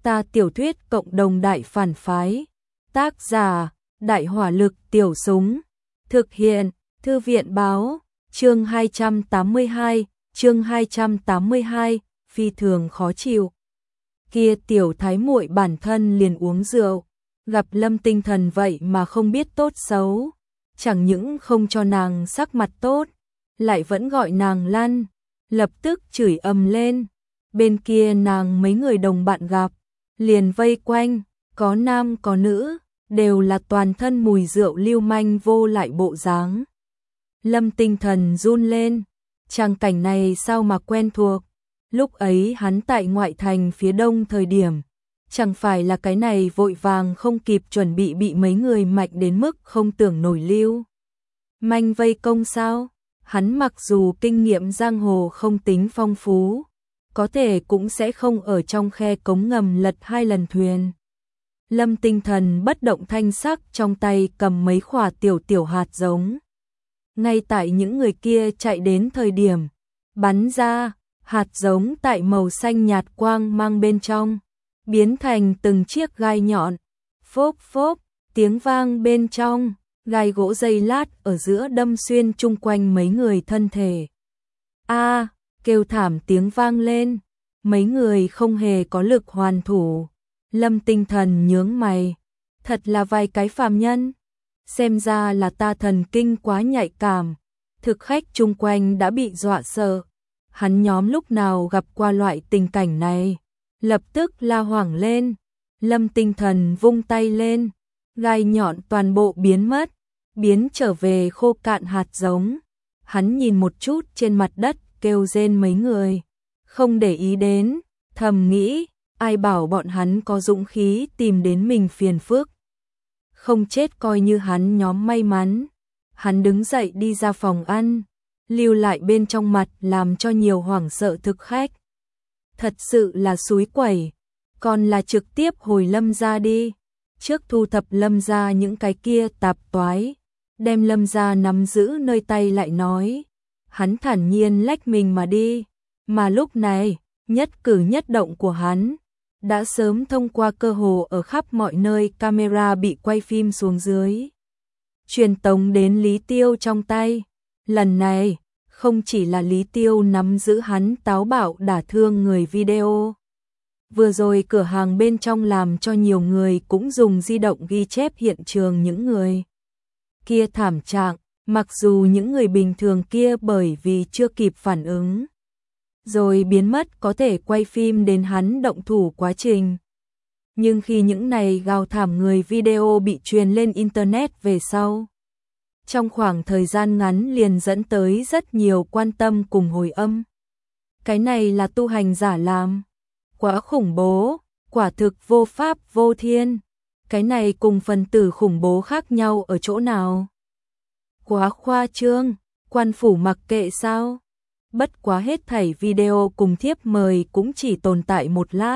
Ta tiểu thuyết cộng đồng đại phản phái. Tác giả: Đại hỏa lực tiểu súng. Thực hiện: Thư viện báo. Chương 282, chương 282, phi thường khó chịu. Kia tiểu thái muội bản thân liền uống rượu, gặp Lâm Tinh Thần vậy mà không biết tốt xấu, chẳng những không cho nàng sắc mặt tốt, lại vẫn gọi nàng lăn, lập tức chửi ầm lên. Bên kia nàng mấy người đồng bạn gặp, liền vây quanh, có nam có nữ, đều là toàn thân mùi rượu lưu manh vô lại bộ dáng. Lâm Tinh Thần run lên, trang cảnh này sao mà quen thuộc, lúc ấy hắn tại ngoại thành phía đông thời điểm, chẳng phải là cái này vội vàng không kịp chuẩn bị mấy người mạnh đến mức không tưởng nổi lưu manh vây công sao? Hắn mặc dù kinh nghiệm giang hồ không tính phong phú, có thể cũng sẽ không ở trong khe cống ngầm lật 2 lần thuyền. Lâm Tinh Thần bất động thanh sắc, trong tay cầm mấy khỏa tiểu hạt giống. Ngay tại những người kia chạy đến thời điểm, bắn ra, hạt giống tại màu xanh nhạt quang mang bên trong, biến thành từng chiếc gai nhọn. Phốp phốp, tiếng vang bên trong, gai gỗ dây lát ở giữa đâm xuyên chung quanh mấy người thân thể. A, kêu thảm tiếng vang lên, mấy người không hề có lực hoàn thủ. Lâm Tinh Thần nhướng mày, thật là vài cái phàm nhân, xem ra là ta thần kinh quá nhạy cảm. Thực khách chung quanh đã bị dọa sợ, hắn nhóm lúc nào gặp qua loại tình cảnh này, lập tức la hoảng lên. Lâm Tinh Thần vung tay lên, gai nhọn toàn bộ biến mất, biến trở về khô cạn hạt giống. Hắn nhìn một chút trên mặt đất kêu rên mấy người, không để ý đến, thầm nghĩ, ai bảo bọn hắn có dũng khí tìm đến mình phiền phức. Không chết coi như hắn nhóm may mắn. Hắn đứng dậy đi ra phòng ăn, lưu lại bên trong mặt làm cho nhiều hoảng sợ thực khách. Thật sự là xúi quẩy, còn là trực tiếp hồi Lâm gia đi, trước thu thập Lâm gia những cái kia tạp toái, đem Lâm gia nắm giữ nơi tay lại nói. Hắn thản nhiên lách mình mà đi, mà lúc này, nhất cử nhất động của hắn đã sớm thông qua cơ hồ ở khắp mọi nơi camera bị quay phim xuống dưới, truyền tống đến Lý Tiêu trong tay. Lần này, không chỉ là Lý Tiêu nắm giữ hắn táo bạo đả thương người video. Vừa rồi cửa hàng bên trong làm cho nhiều người cũng dùng di động ghi chép hiện trường những người kia thảm trạng, mặc dù những người bình thường kia bởi vì chưa kịp phản ứng rồi biến mất có thể quay phim đến hắn động thủ quá trình. Nhưng khi những này gào thảm người video bị truyền lên Internet về sau, trong khoảng thời gian ngắn liền dẫn tới rất nhiều quan tâm cùng hồi âm. Cái này là tu hành giả làm, quá khủng bố, quả thực vô pháp vô thiên. Cái này cùng phần tử khủng bố khác nhau ở chỗ nào? Quá khoa trương, quan phủ mặc kệ sao? Bất quá hết thảy video cùng thiếp mời cũng chỉ tồn tại một lát,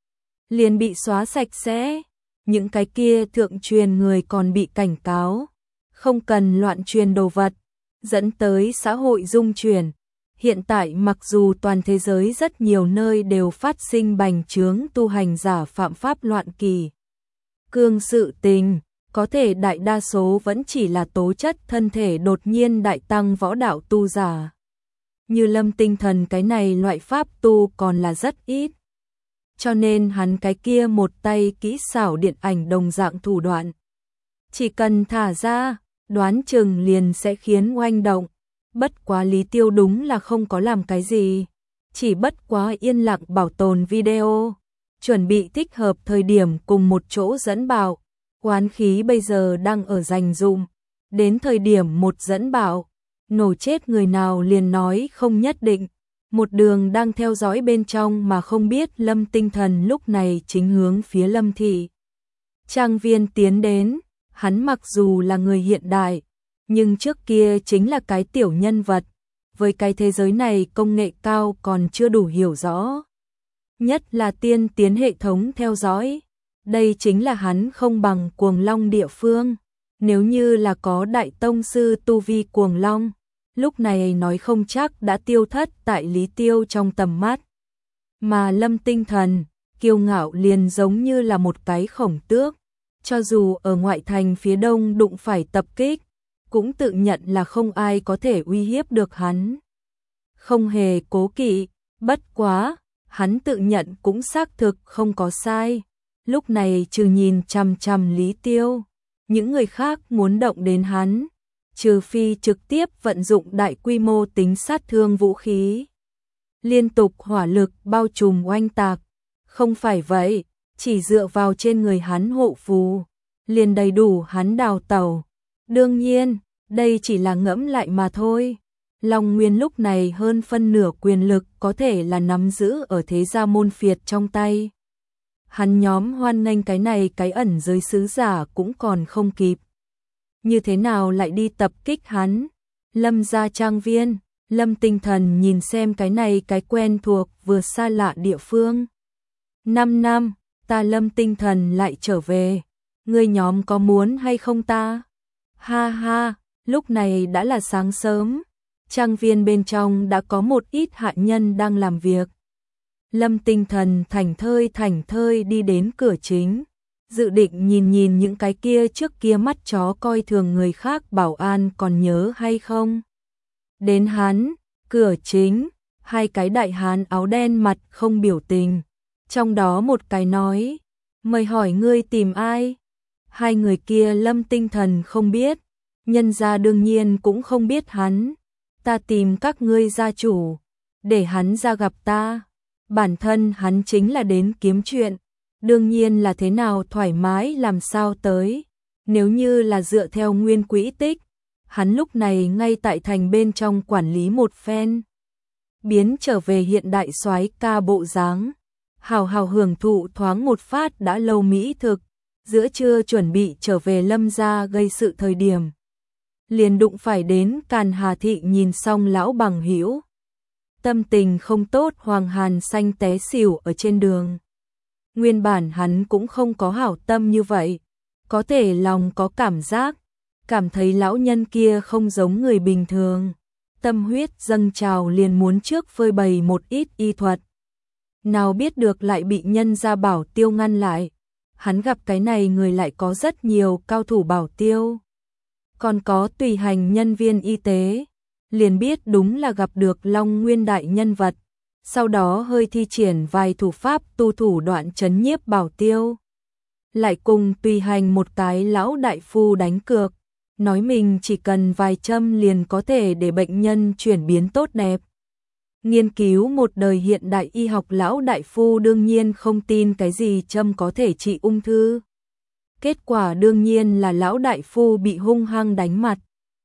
liền bị xóa sạch sẽ. Những cái kia thượng truyền người còn bị cảnh cáo, không cần loạn truyền đồ vật, dẫn tới xã hội dung chuyển. Hiện tại mặc dù toàn thế giới rất nhiều nơi đều phát sinh bành trướng tu hành giả phạm pháp loạn kỳ cương sự tình, có thể đại đa số vẫn chỉ là tố chất thân thể đột nhiên đại tăng võ đạo tu giả. Như Lâm Tinh Thần cái này loại pháp tu còn là rất ít. Cho nên hắn cái kia một tay kỹ xảo điện ảnh đồng dạng thủ đoạn, chỉ cần thả ra, đoán chừng liền sẽ khiến oanh động. Bất quá Lý Tiêu đúng là không có làm cái gì, chỉ bất quá yên lặng bảo tồn video, chuẩn bị thích hợp thời điểm cùng một chỗ dẫn bạo. Oán khí bây giờ đang ở dành dụm, đến thời điểm một dẫn bạo, nổ chết người nào liền nói không nhất định. Một đường đang theo dõi bên trong mà không biết Lâm Tinh Thần lúc này chính hướng phía Lâm thị trang viên tiến đến. Hắn mặc dù là người hiện đại, nhưng trước kia chính là cái tiểu nhân vật, với cái thế giới này công nghệ cao còn chưa đủ hiểu rõ, nhất là tiên tiến hệ thống theo dõi. Đây chính là hắn không bằng Cuồng Long địa phương. Nếu như là có đại tông sư tu vi Cuồng Long, lúc này nói không chắc đã tiêu thất tại Lý Tiêu trong tầm mắt. Mà Lâm Tinh Thần, kiêu ngạo liền giống như là một cái khổng tước, cho dù ở ngoại thành phía đông đụng phải tập kích, cũng tự nhận là không ai có thể uy hiếp được hắn. Không hề cố kỵ, bất quá, hắn tự nhận cũng xác thực không có sai. Lúc này trừ nhìn chằm chằm Lý Tiêu, những người khác muốn động đến hắn, trừ phi trực tiếp vận dụng đại quy mô tính sát thương vũ khí. Liên tục hỏa lực bao trùm oanh tạc, không phải vậy, chỉ dựa vào trên người hắn hộ phù, liền đầy đủ hắn đào tẩu. Đương nhiên, đây chỉ là ngẫm lại mà thôi. Long Nguyên lúc này hơn phân nửa quyền lực có thể là nắm giữ ở thế gia môn phiệt trong tay. Hắn nhóm hoan nghênh cái này cái ẩn giới sứ giả cũng còn không kịp. Như thế nào lại đi tập kích hắn? Lâm gia trang viên, Lâm Tinh Thần nhìn xem cái này cái quen thuộc vừa xa lạ địa phương. 5 năm, ta Lâm Tinh Thần lại trở về. Ngươi nhóm có muốn hay không ta? Ha ha, lúc này đã là sáng sớm. Trang viên bên trong đã có một ít hạ nhân đang làm việc. Lâm Tinh Thần thảnh thơi đi đến cửa chính, dự định nhìn những cái kia trước kia mắt chó coi thường người khác bảo an còn nhớ hay không. Đến hắn, cửa chính, hai cái đại hán áo đen mặt không biểu tình, trong đó một cái nói, mời hỏi ngươi tìm ai? Hai người kia Lâm Tinh Thần không biết, nhân gia đương nhiên cũng không biết hắn. Ta tìm các ngươi gia chủ, để hắn ra gặp ta. Bản thân hắn chính là đến kiếm chuyện, đương nhiên là thế nào thoải mái làm sao tới. Nếu như là dựa theo nguyên quỹ tích, hắn lúc này ngay tại thành bên trong quản lý một phen, biến trở về hiện đại soái ca bộ dáng, hào hào hưởng thụ thoáng một phát đã lâu mỹ thực, giữa trưa chuẩn bị trở về Lâm gia gây sự thời điểm. Liền đụng phải đến Càn Hà Thị nhìn xong lão bằng hữu. Tâm tình không tốt Hoàng Hàn Xanh té xỉu ở trên đường. Nguyên bản hắn cũng không có hảo tâm như vậy, có thể lòng có cảm thấy lão nhân kia không giống người bình thường. Tâm huyết dâng trào liền muốn trước phơi bày một ít y thuật. Nào biết được lại bị nhân gia bảo tiêu ngăn lại. Hắn gặp cái này người lại có rất nhiều cao thủ bảo tiêu. Còn có tùy hành nhân viên y tế, liền biết đúng là gặp được Long Nguyên đại nhân vật, sau đó hơi thi triển vài thủ pháp tu thủ đoạn trấn nhiếp bảo tiêu. Lại cùng tùy hành một cái lão đại phu đánh cược, nói mình chỉ cần vài châm liền có thể để bệnh nhân chuyển biến tốt đẹp. Nghiên cứu một đời hiện đại y học lão đại phu đương nhiên không tin cái gì châm có thể trị ung thư. Kết quả đương nhiên là lão đại phu bị hung hăng đánh mặt.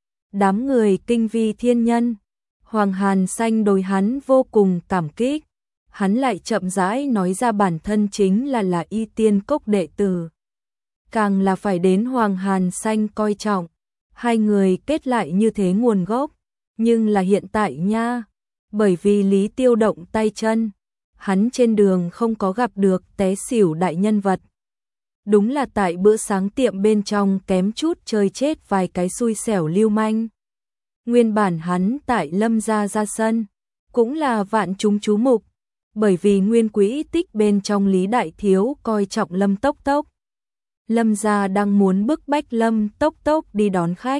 Đám người kinh vi thiên nhân, Hoàng Hàn Xanh đối hắn vô cùng cảm kích. Hắn lại chậm rãi nói ra bản thân chính là y tiên cốc đệ tử. Càng là phải đến Hoàng Hàn Xanh coi trọng. Hai người kết lại như thế nguồn gốc, nhưng là hiện tại nha, bởi vì Lý Tiêu động tay chân, hắn trên đường không có gặp được té xỉu đại nhân vật. Đúng là tại bữa sáng tiệm bên trong kém chút chơi chết vài cái xui xẻo lưu manh. Nguyên bản hắn tại Lâm gia ra sân, cũng là vạn chúng chú mục, bởi vì nguyên quỹ tích bên trong Lý Đại Thiếu coi trọng Lâm Tốc Tốc. Lâm gia đang muốn bức bách Lâm Tốc Tốc đi đón khách.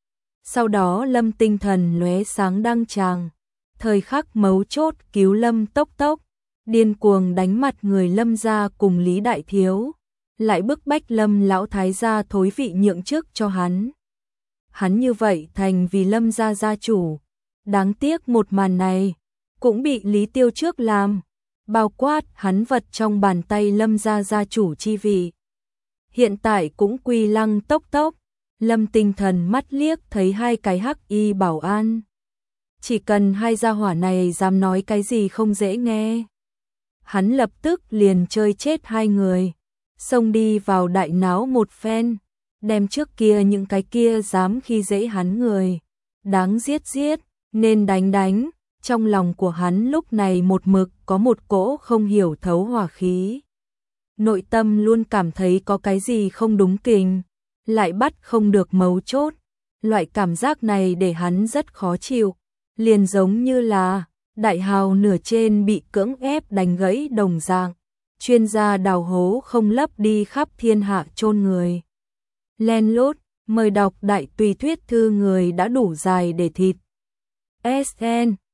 Sau đó Lâm Tinh Thần lóe sáng đăng tràng, thời khắc mấu chốt cứu Lâm Tốc Tốc, điên cuồng đánh mặt người Lâm gia cùng Lý Đại Thiếu, lại bức bách Lâm lão thái gia thối vị nhượng chức cho hắn. Hắn như vậy thành vì Lâm gia gia chủ. Đáng tiếc một màn này cũng bị Lý Tiêu trước làm, bao quát hắn vật trong bàn tay Lâm gia gia chủ chi vị. Hiện tại cũng quy Lăng Tốc Tốc. Lâm Tinh Thần mắt liếc thấy hai cái hắc y bảo an. Chỉ cần hai gia hỏa này dám nói cái gì không dễ nghe, hắn lập tức liền chơi chết hai người, xông đi vào đại náo một phen, đem trước kia những cái kia dám khi dễ hắn người, đáng giết, nên đánh. Trong lòng của hắn lúc này một mực có một cỗ không hiểu thấu hỏa khí. Nội tâm luôn cảm thấy có cái gì không đúng kình, lại bắt không được mấu chốt. Loại cảm giác này để hắn rất khó chịu, liền giống như là đại hào nửa trên bị cưỡng ép đánh gãy đồng dạng. chuyên gia đào hố không lấp đi khắp thiên hạ chôn người. Len lút, mời đọc đại tùy thuyết thư người đã đủ dài để thịt. SN